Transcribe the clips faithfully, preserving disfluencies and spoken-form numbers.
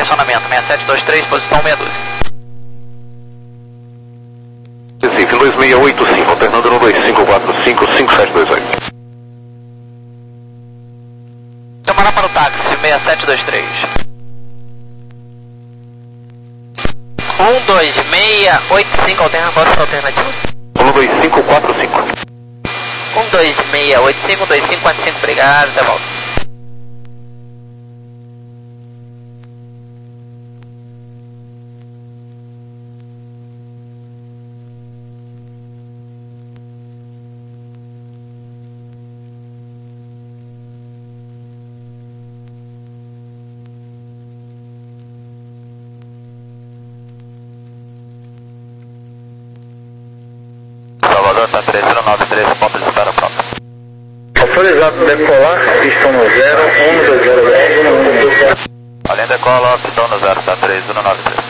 direcionamento seis sete dois três, posição meia dúzia. Recife, dois seis oito cinco, alternando no dois cinco quatro cinco, cinco sete dois oito. Chamar para o táxi, seis sete dois três. um dois seis oito cinco, alternativa alternativa. um dois cinco quatro cinco. um dois seis oito cinco, dois cinco quatro cinco, obrigado, até volta. Tá três zero nove três, ponto de espera pronto. Autorizado decolar, pistão no zero, um dois zero zero. Além decola, pistão no zero, tá três zero nove três.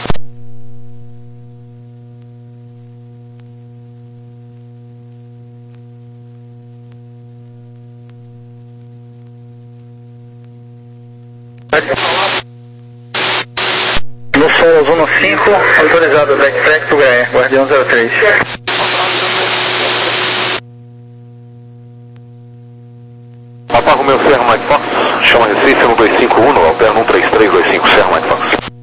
No solo zona cinco, autorizado backtrack to Gaia, Guardião zero três. Apaga o meu Serra Mike Fox, chama Recife no dois cinco um, alterna um três três dois cinco, Serra Mike Fox.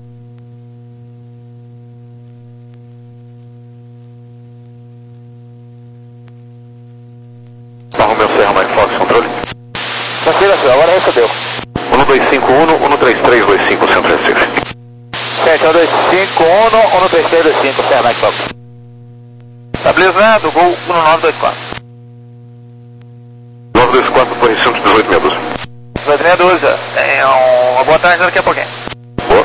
Apaga o meu Serra Mike Fox, controle. Tranquilo, agora recebeu. um dois cinco um, um três três dois cinco, Centro Recife. sete um dois cinco um, um três três dois cinco, Serra Mike Fox. Estabilizado, gol um nove dois quatro. nove dois quatro, por cento dezoito meia dúzia. dezoito meia dúzia, tem uma boa tarde daqui a pouquinho. Boa.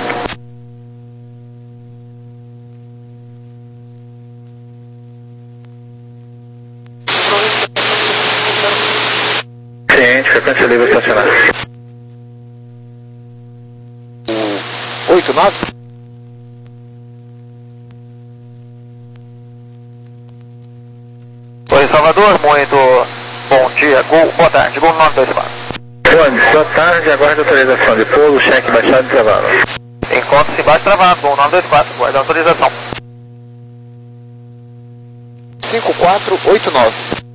Ciente, frequência livre estacionar. oito nove? Oi, Salvador, muito bom dia, gol, boa tarde, gol nove dois quatro. Boa, boa tarde, aguarde autorização de pouso, cheque baixado e travado. Encontro-se embaixo travado, gol nove dois quatro, guarda autorização. cinco quatro oito nove.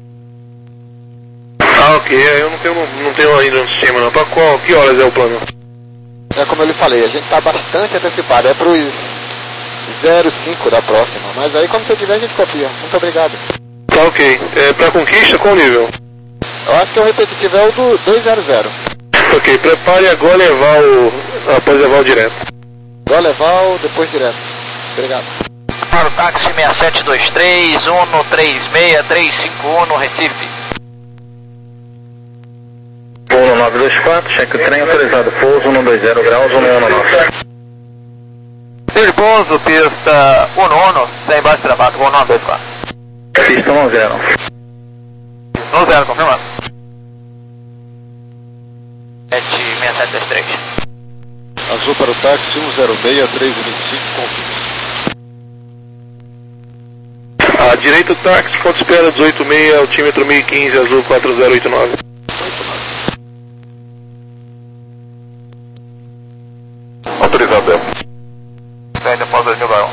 Ah, ok, eu não tenho, não tenho ainda no sistema não. Para qual, que horas é o plano? É como eu lhe falei, a gente está bastante antecipado, é para os zero cinco da próxima, mas aí quando você tiver a gente copia. Muito obrigado. Tá ok. É, para conquista, qual nível? Eu acho que o repetitivo é o do dois zero zero. Ok, prepare agora levar o... após levar o direto. Agora levar o depois direto. Obrigado. Para o táxi seis sete dois três, um três seis três cinco um no Recife. um nove dois quatro, cheque o trem autorizado, pouso um dois zero graus, um um nove. Filho pouso, pista um um, sem embaixo travado, gol nove dois quatro. Pista um zero. um zero, confirmado. sete seis sete dois três. Azul para o táxi um zero seis três dois cinco, confirma. A direita o táxi, ponto de espera dezoito seis, altímetro mil e quinze, azul quatro zero oito nove. Autorizado, Bel. Velho, após dois mil barão.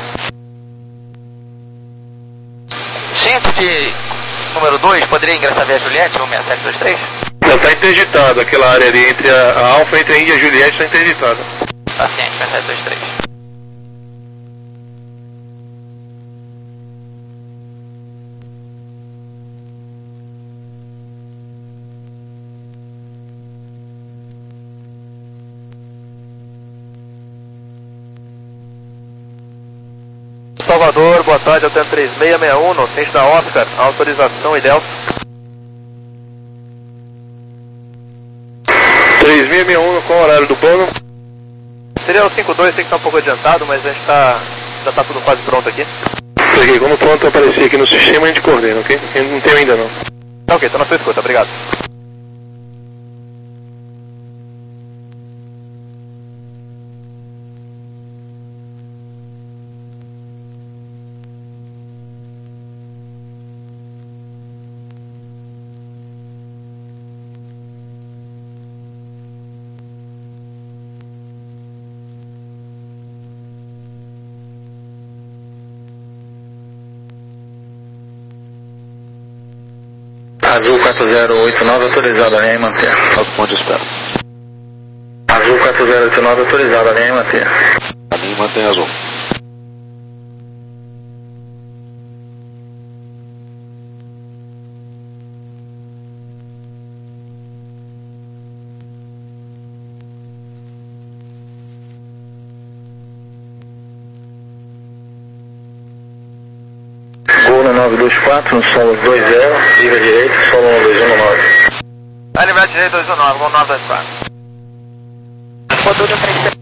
Cinto de número dois, poderia ingressar via Juliette, um seis sete dois três? Não, está interditado, aquela área ali entre a, a Alfa, entre a Índia e a Juliette está interditada. Paciente, seis sete dois três. Salvador, boa tarde, até três seis seis um, no centro da Oscar, autorização e Delta. três seis seis um, qual o horário do plano? Seria o cinco dois, tem que estar um pouco adiantado, mas a gente tá, já está tudo quase pronto aqui. Ok, quando o pronto aparecer aqui no sistema, a gente coordena, ok? Eu não tenho ainda não. Tá ok, tô na sua escuta, obrigado. Azul quatro zero oito nove autorizado, a linha e manter. Onde espera? Azul quatro zero oito nove autorizado, a linha e manter. A linha mantém azul. Gol no nove dois quatro, no solo dois zero, livre direito, solo um dois um nove. Vai livre direito dois um nove, gol nove dois quatro. Motor de frente.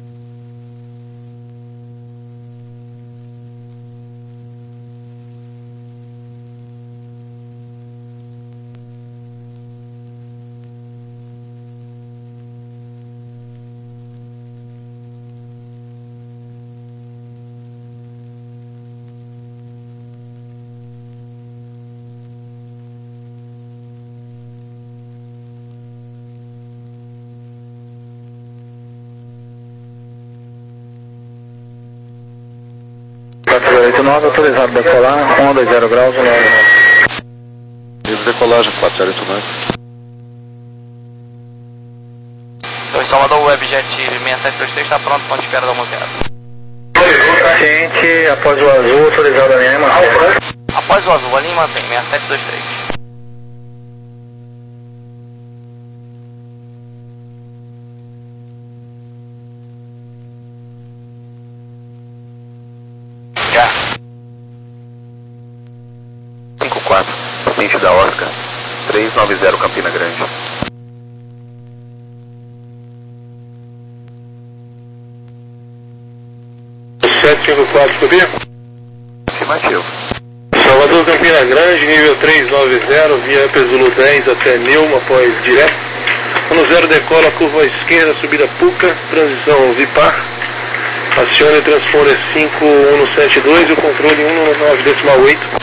quatro zero oito nove, autorizado decolar, um dois zero graus, nove nove. Livre decolagem, quatro zero oito nove. Então, em Salvador, o Webjet seis sete dois três está pronto, ponto de espera da música. Ciente, após o azul, autorizado a linha e manter. Após o azul, a linha mantém, seis sete dois três. cinco quatro, patente da Oscar, três nove zero Campina Grande. sete cinco quatro, copia? Afirmativo. Salvador Campina Grande, nível três nove zero, via Pesulo dez até Neuma, após direto. um zero decola, curva à esquerda, subida Puca, transição Vipar. Acione o transponder cinco um sete dois e o controle um nove decimal oito.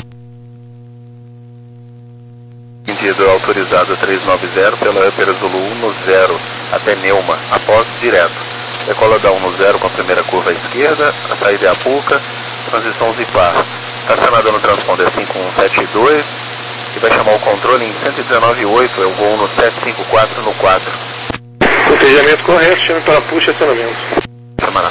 Sentido autorizado três nove zero pela Upper Zulu um no zero até Neuma, após direto. Decola da um no zero com a primeira curva à esquerda, a saída é a Puca, transição Zipar. Estacionada no transponder cinco um sete dois e vai chamar o controle em cento e dezenove ponto oito, eu vou no sete cinco quatro no quatro. Cotejamento correto, chame para puxa e acionamento. Chamará.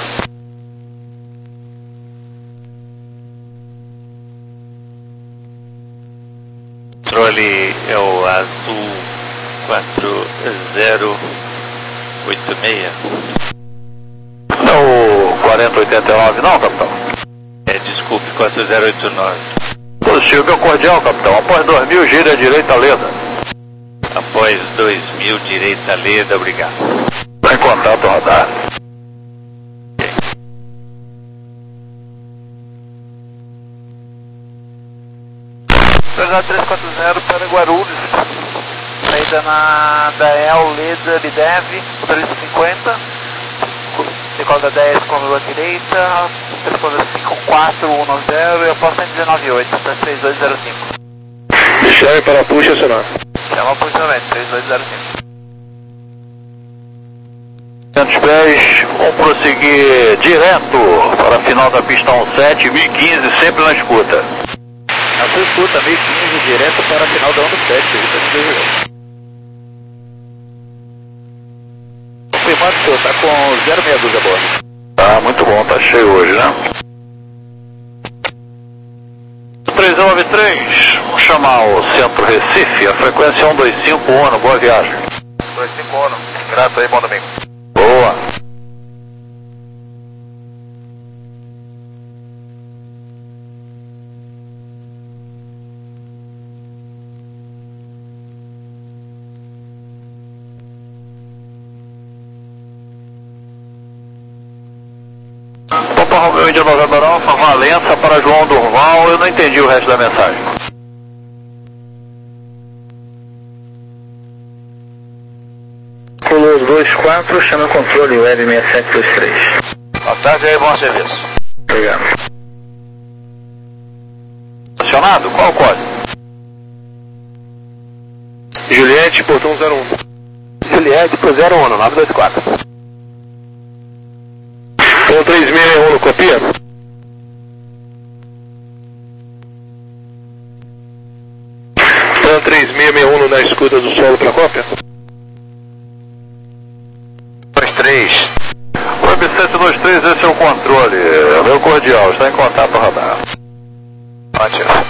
Controle é o azul quatro zero oito seis. Não é o quarenta oitenta e nove não, capitão? É, desculpe, quatro zero oito nove. Positivo, meu cordial, capitão. Após dois mil, gira à direita, leda. Após dois mil, direita, leda, obrigado. Tá em contato, radar. dois zero três quatro zero para Guarulhos. Saída na da E L, Leda, Bidev, motorista cinquenta. Decola da dez com a lua direita, transponder cinco quatro um nove zero e após cento e dezenove ponto oito, até três dois zero cinco. Chame para puxa e acionar. Chama posicionamento, três dois zero cinco. duzentos pés, vamos prosseguir direto para a final da pista um sete, mil e quinze, sempre na escuta. Na sua escuta, mil e quinze, direto para a final da um sete, isso confirmando, senhor, está com zero seis dois a bordo. Tá, muito bom, tá cheio hoje, né? três nove três, vamos chamar o Centro Recife, a frequência um dois cinco ONU, boa viagem. dois cinco ONU, grato aí, bom domingo. Boa. Opa, Romeu Índia Novembro Alfa, Valença para João Durval, eu não entendi o resto da mensagem. Color dois quatro, chama o controle web seis sete dois três. Boa tarde aí, bom serviço. Obrigado. Acionado? Qual o código? Juliette, portão zero um. Juliette pro zero um, nove dois quatro. Então três seis um, copia? Então três seis seis um na escuta do solo para cópia. dois três. Web sete dois três, esse é o controle. Meu cordial, está em contato com o radar. Ótimo.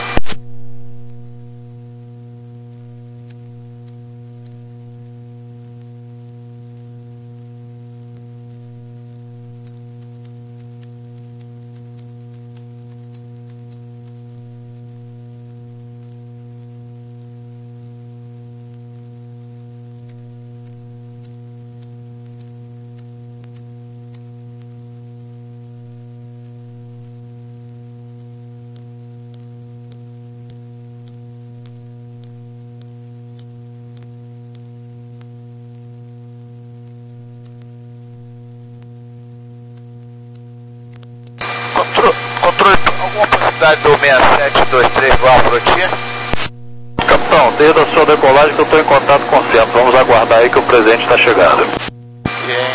Controle, alguma possibilidade do seis sete dois três voar por aqui? Capitão, desde a sua decolagem que eu estou em contato com o centro. Vamos aguardar aí que o presente está chegando. Ok.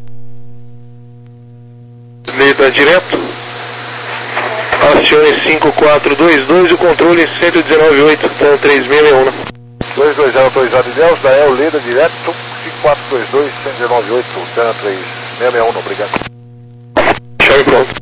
Lida direto. Acione cinco quatro dois dois, o controle cento e dezenove oito, com três seis seis um. dois dois zero autorizado de Deus, da El Lida direto, cinco quatro dois dois, cento e dezenove oito, zero três seis seis um, obrigado. Chave pronto.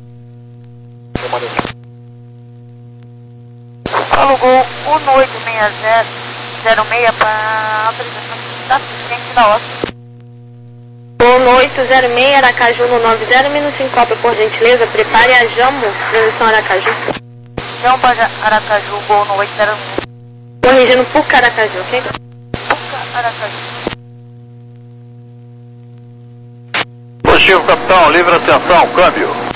Alugou um oito seis zero zero seis para autorização da assistente da hóspede. um oito zero seis Aracaju no nove zero, minuto em cópia, por gentileza. Prepare a Jambo, transição Aracaju. Jambo Aracaju, gol no oito zero um. Corrigindo Puca Aracaju, ok? Puca Aracaju. Positivo, capitão, livre ascensão, câmbio.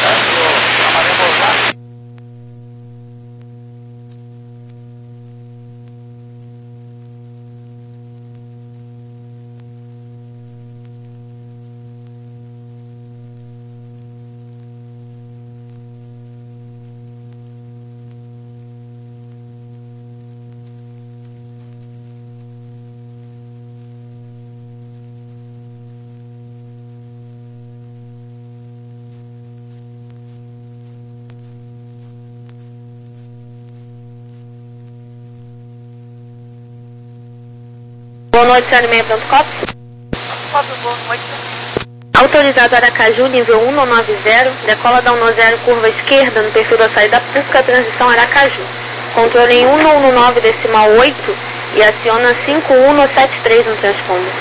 Boa noite, zero seis, pronto, cópia. Cópia, boa noite. Autorizado Aracaju, nível um nove zero, decola da um zero, curva esquerda, no perfil da saída Puca, transição Aracaju. Controle em um um nove decimal oito e aciona cinco um sete três no transponder.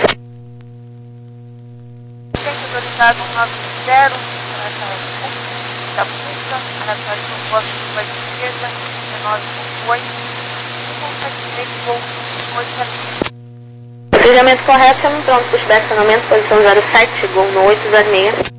Autorizado um nove zero, Aracaju, da Puca, Aracaju, curva esquerda, dezenove oito, cinco sete três, gol, oito zero. Cruzamento correto, chama pronto, pushback, acionamento, posição zero sete, gol no oito zero seis.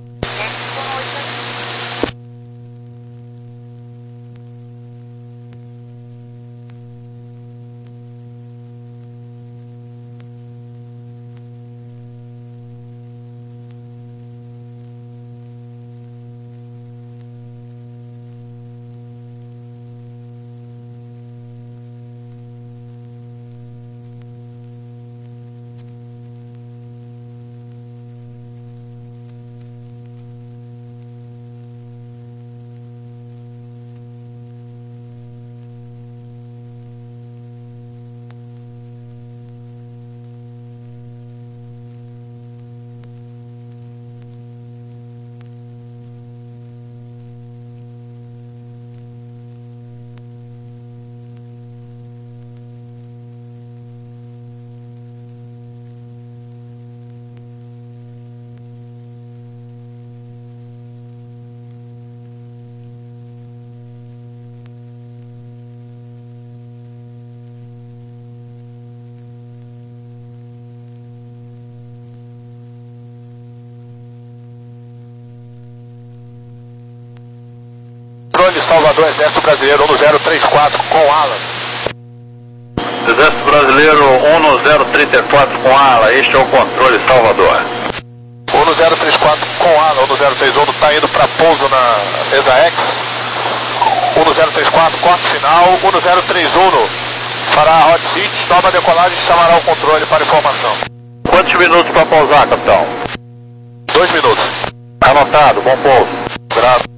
De Salvador, Exército Brasileiro um zero três quatro com Alan. Exército Brasileiro um zero três quatro com Ala, este é o controle Salvador. um zero três quatro com Alan, um zero três um está indo para pouso na mesa X. um zero três quatro, corte final, um zero três um fará a hot seat, nova decolagem e chamará o controle para informação. Quantos minutos para pousar, capitão? Dois minutos. Anotado, bom pouso. Grave.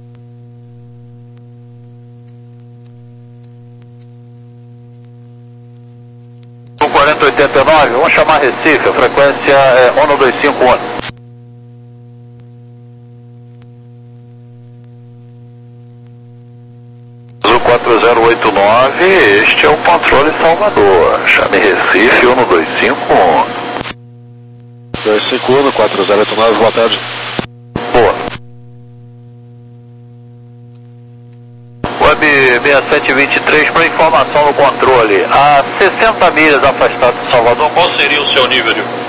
cento e oitenta e nove, vamos chamar Recife, a frequência é um dois cinco um. quatro zero oito nove, este é o controle Salvador. Chame Recife um dois cinco um. dois cinco um, quatro zero oito nove, boa tarde. Boa. Web seis sete dois três para informação no controle. A sessenta milhas afastado de Salvador, qual seria o seu nível de voo?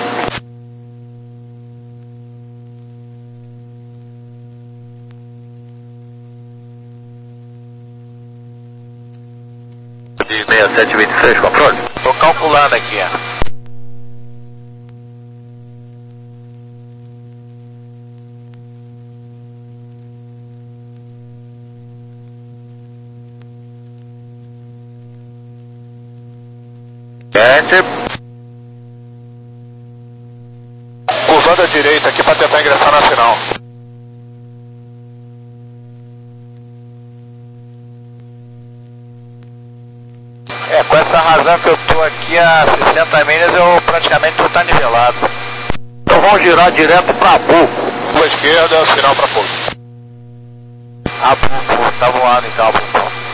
seis sete dois três, controle? Tô calculando aqui, ó. Enter. Cruzando a direita aqui para tentar ingressar na final. É, com essa razão que eu tô aqui a sessenta milhas, eu praticamente tô tá nivelado. Então vamos girar direto para Abu. Sua esquerda, final para pouco. Abu, tá voando então, Abu.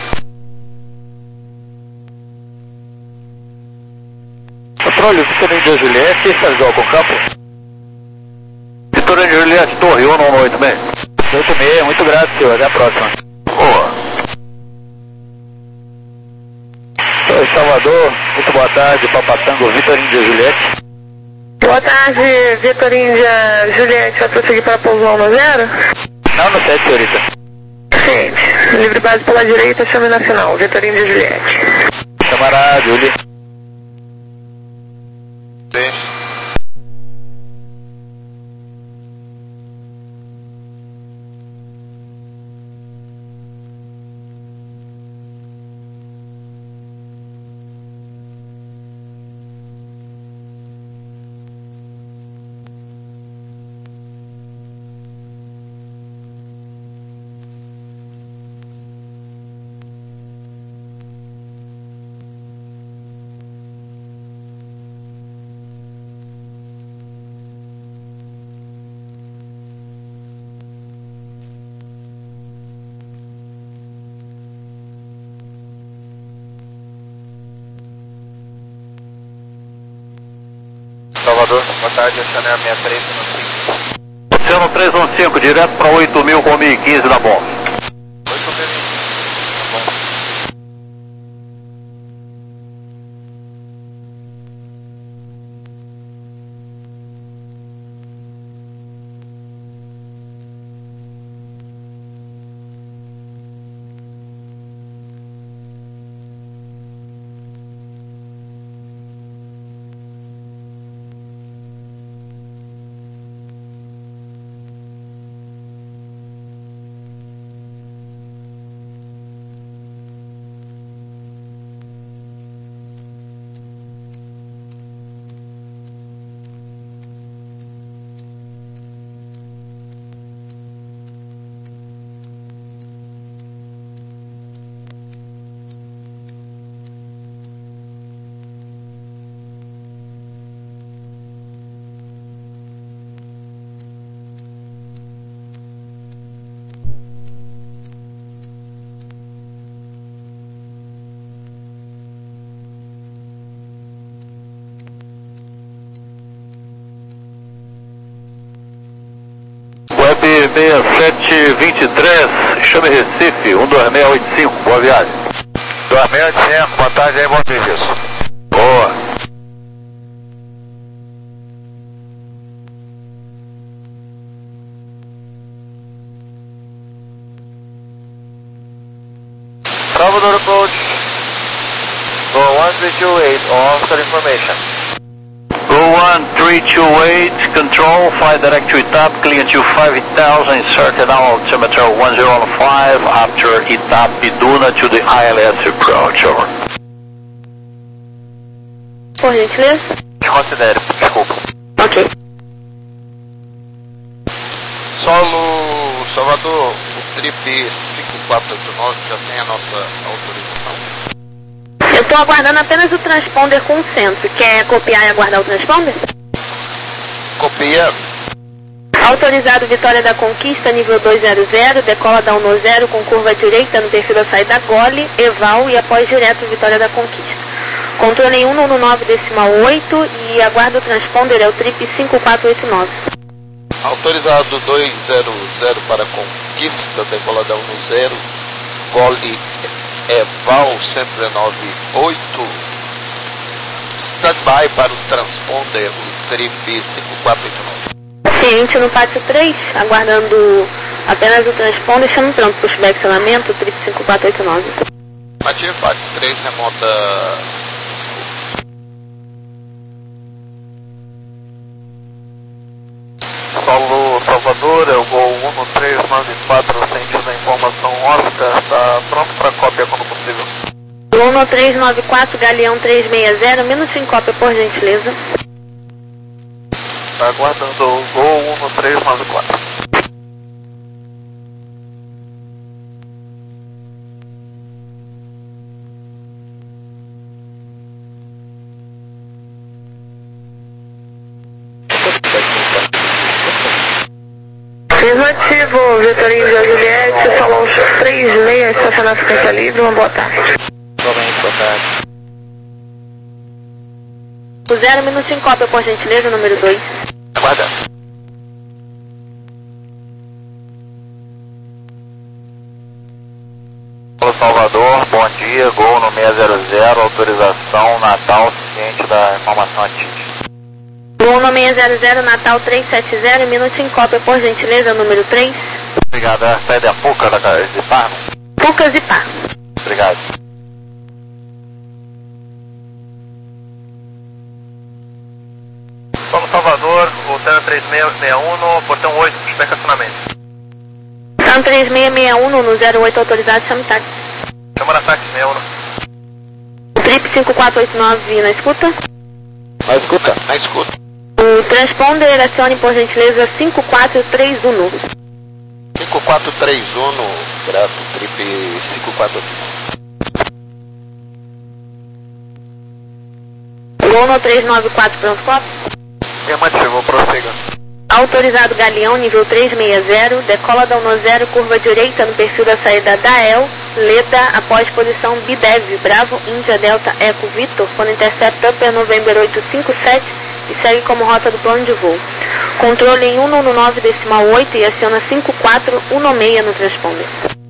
Controle, Vitor Índia Juliette, estadual com campo. Vitor Índia Juliette, torre um um oito seis. oito seis, muito grato, senhor, até a próxima. Boa. Oi, Salvador, muito boa tarde, Papatango, Vitor Índia Juliette. Boa tarde, Vitor Índia Juliette, vai prosseguir para pouso um zero? Não, no sete, senhorita. Sim, livre base pela direita, chame nacional, Vitor Índia Juliette. Camarada, Júlio. Bem. Salvador, boa tarde, Chanel sessenta e três no cinco. Oceano três um cinco, direto para oito mil com mil e quinze da bomba. oito mil e quinze, tá bom. Web seis sete dois três, chame Recife, um dois seis oito cinco, boa viagem. dois seis oito cinco, boa tarde aí, bom serviço. Boa. Salvador approach. Go one three two eight, all officer information. Go one three two eight, control, fly direct to Itap, clear to five thousand, circle down altimeter one zero five after Itap Iduna to the I L S approach, over. Por gentileza? Considere, desculpa. Ok. Solo Salvador, o trip cinco quatro oito nove já tem a nossa autorização? Eu Estou aguardando apenas o transponder com o centro. Quer copiar e aguardar o transponder? Copia. Autorizado Vitória da Conquista, nível dois zero zero, decola da um zero com curva direita no perfil da saída Gole, Eval e após direto Vitória da Conquista. Controle em um nove decimal oito e aguarda o transponder é o trip cinco quatro oito nove. Autorizado dois zero zero para Conquista, decola da um zero, Gole, Eval cento e dezenove oito. Standby para o transponder, o trip cinco quatro oito nove. Ciente no pátio três, aguardando apenas o transponder, estamos pronto para o pushback acionamento, trip cinco quatro oito nove. Ativo pátio três, remonta Solo Salvador, é o Gol um três nove quatro, sentindo a informação Oscar, está pronto para cópia quando possível. um três nove quatro, Galeão três seis zero, minuto em cópia por gentileza. Está aguardando o Gol um três nove quatro. Afirmativo, Vitorinho de Juliette, salão três seis, estacionar frequência livre, uma boa tarde. Somente, boa tarde. O zero, minuto em cópia por gentileza, número dois. Aguarda. Solo Salvador, bom dia, Gol no seis zero zero, autorização Natal, ciente da informação ativa. Gol no seis zero zero, Natal três sete zero, minuto em cópia por gentileza, número três. Obrigado, a saída é a Puca da de Parma. Pucas e Pá. Obrigado. Solo Salvador, voltando três seis seis um, portão oito, pushback acionamento. São três seis seis um no zero oito autorizado, chama táxi. Chama na táxi seis um. Trip cinco quatro oito nove na escuta. na escuta. Na escuta. O transponder acione por gentileza cinco quatro três um. cinco quatro três um, grato, trip cinco quatro oito nove. Gol no três nove quatro, pronto, cópia. Afirmativo, prossiga. Autorizado Galeão, nível três seis zero, decola da um zero, curva direita no perfil da saída Dael, Leda, após posição Bidev, Bravo, Índia, Delta, Eco, Vitor, quando intercepta Upper November oito cinco sete e segue como rota do plano de voo. Controle em um nove decimal oito e aciona cinco quatro um seis no transponder.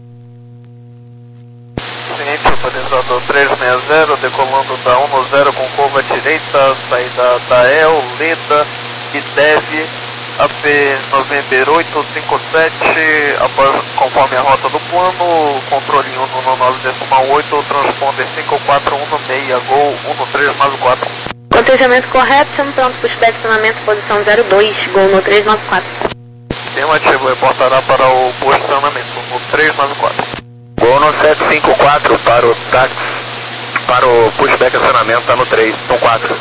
Seguinte, organizador três seis zero, decolando da um zero com curva direita, saída Dael, Leda, Bidev, A P November oito cinco sete, após, conforme a rota do plano, controle em um nove decimal oito, transponder cinco quatro um seis, Gol um três nove quatro. Cotejamento correto, estamos prontos para o estacionamento, posição zero dois, Gol no três nove quatro. Afirmativo, reportará para o posicionamento no três nove quatro. Gol no sete cinco quatro para o táxi, para o pushback acionamento, está no três um quatro.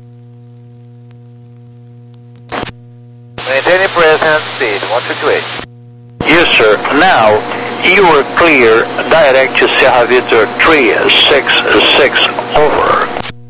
Maintaining present speed, one two two eight. Yes, sir. Now, you are clear, direct to Sierra Victor three six six, over.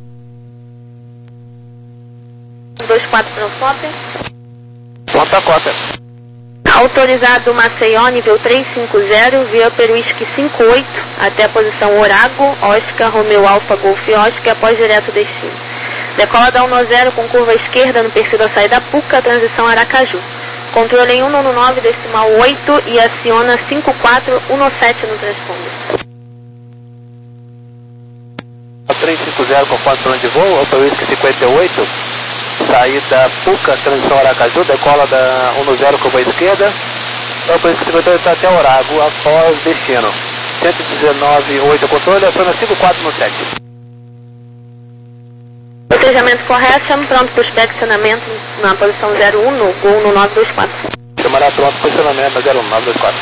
dois quatro, pronto, cópia. Pronta a cópia. Autorizado Maceió, nível três cinco zero, via Peruísque cinco oito, até a posição Orago, Oscar, Romeu Alfa, Golf Oscar, após direto destino. Decola da um zero com curva esquerda no perfil da saída Puca, transição Aracaju. Controle em um nove decimal oito e aciona cinco quatro um sete no transponder. três cinco zero, conforme plano de voo, Alfa Whisky cinquenta e oito, saída Puca, transição Aracaju, decola da um zero curva esquerda, Alfa Whisky cinquenta e oito até Orago, após destino. cento e dezenove oito controle, aciona cinco quatro um sete. Cotejamento correto, estamos pronto para o estacionamento na posição zero um, no Gol no nove dois quatro. Chamará pronto, posicionamento na zero um nove dois quatro.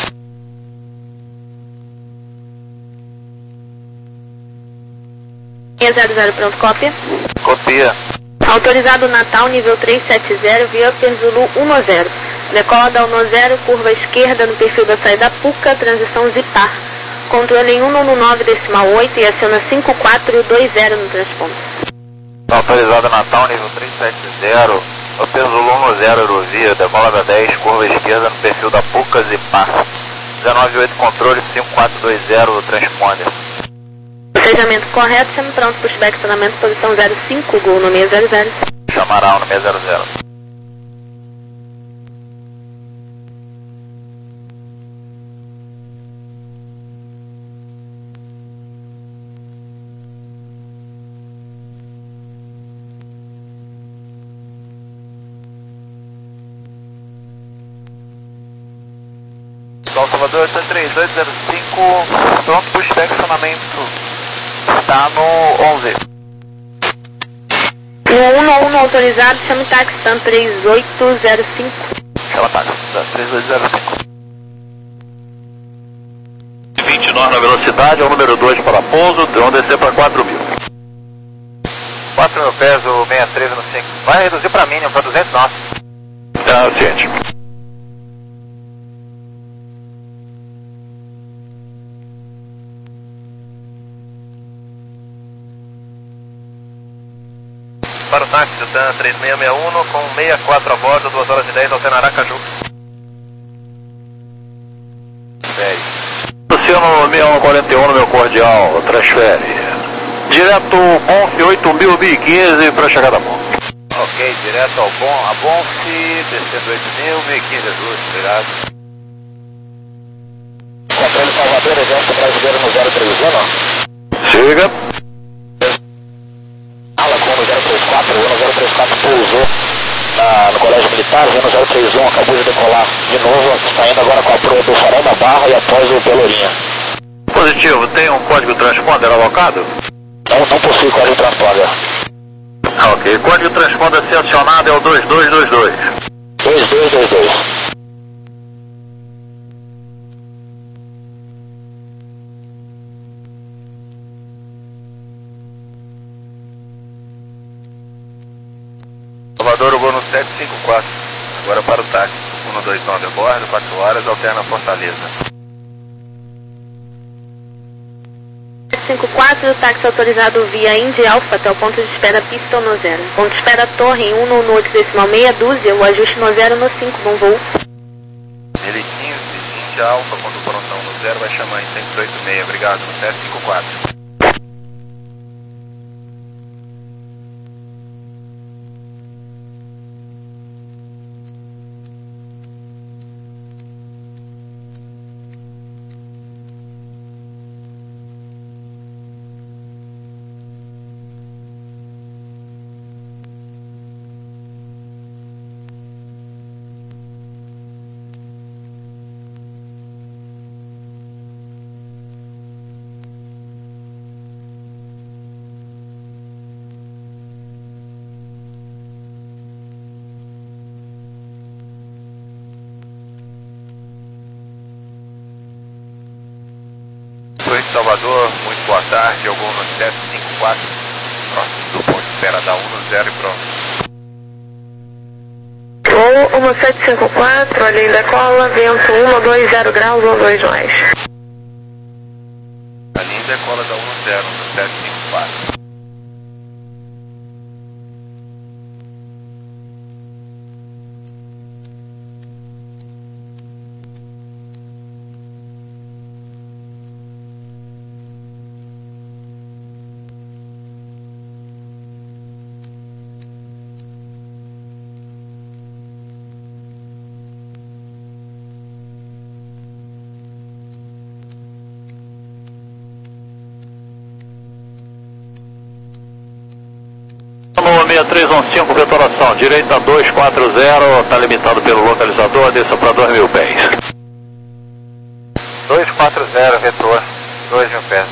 zero zero, pronto, cópia. Copia. Autorizado Natal, nível três sete zero, via Upper Zulu um zero. Decola da um zero, curva esquerda no perfil da saída Puca, transição Zipar. controle em cento e nove decimal oito e aciona cinco quatro dois zero no transponder. Autorizado Natal, nível trezentos e setenta, o peso um zero Eurovia, decola da dez, curva esquerda no perfil da Pucas e Par. dezenove oito controle, cinco quatro dois zero no transponder. Procedimento correto, sendo pronto, pushback acionamento, posição zero cinco, Gol no seis zero zero. Chamará no seis zero zero. Salvador oito três dois zero cinco, pronto, pushback acionamento. Está no onze. No um um autorizado, chama táxi, TAM três oito zero cinco. Chama táxi, três oito zero cinco. vinte e nove na velocidade, é o número dois para pouso, vão descer para quatro mil. quatro mil pés, o sessenta e três no cinco. Vai reduzir para mínimo, para duzentos nós. Tá, ciente. Para o táxi do TAM três seis seis um, com sessenta e quatro a bordo, duas horas e dez, alternará Caju. Sério. Luciano seis um quarenta e um no meu cordial, transfere. Direto Bonf oito mil, mil e quinze para chegada a ponto. Ok, direto ao Bon, a Bonf, descendo oito mil, mil e quinze Jesus, obrigado. Controle Salvador, Exército Brasileiro no zero três um. Siga. Ala com o zero três quatro, o zero três quatro pousou na, no Colégio Militar, o zero três um acabou de decolar de novo, está indo agora com a proa do Farol da Barra e após o Pelourinha. Positivo, tem um código transponder alocado? Não, não possui código transponder. Ah, ok, código transponder a ser acionado é o dois dois dois dois. dois dois dois dois. Salvador, o Gol no sete cinco quatro. Agora para o táxi. um dois nove a bordo, quatro horas, alterna Fortaleza. cinco quatro, táxi autorizado via Indy Alpha até o ponto de espera pista no zero. Ponto de espera Torre em cento e oito decimal meia dúzia, o ajuste no zero no cinco, bom voo. Ele quinze, Indy Alpha, quando o prontão no zero vai chamar em cento e oito seis, obrigado, no sete cinco quatro. Salvador, muito boa tarde, eu vou no sete cinco quatro, próximo do ponto de espera da um no zero e pronto. Gol um sete cinco quatro, além da cola, vento um dois zero graus ou dois mais. A linha decola da um no zero no sete cinco quatro. seis três um cinco, detonação, direita dois quatro zero, está limitado pelo localizador, desça para dois mil pés.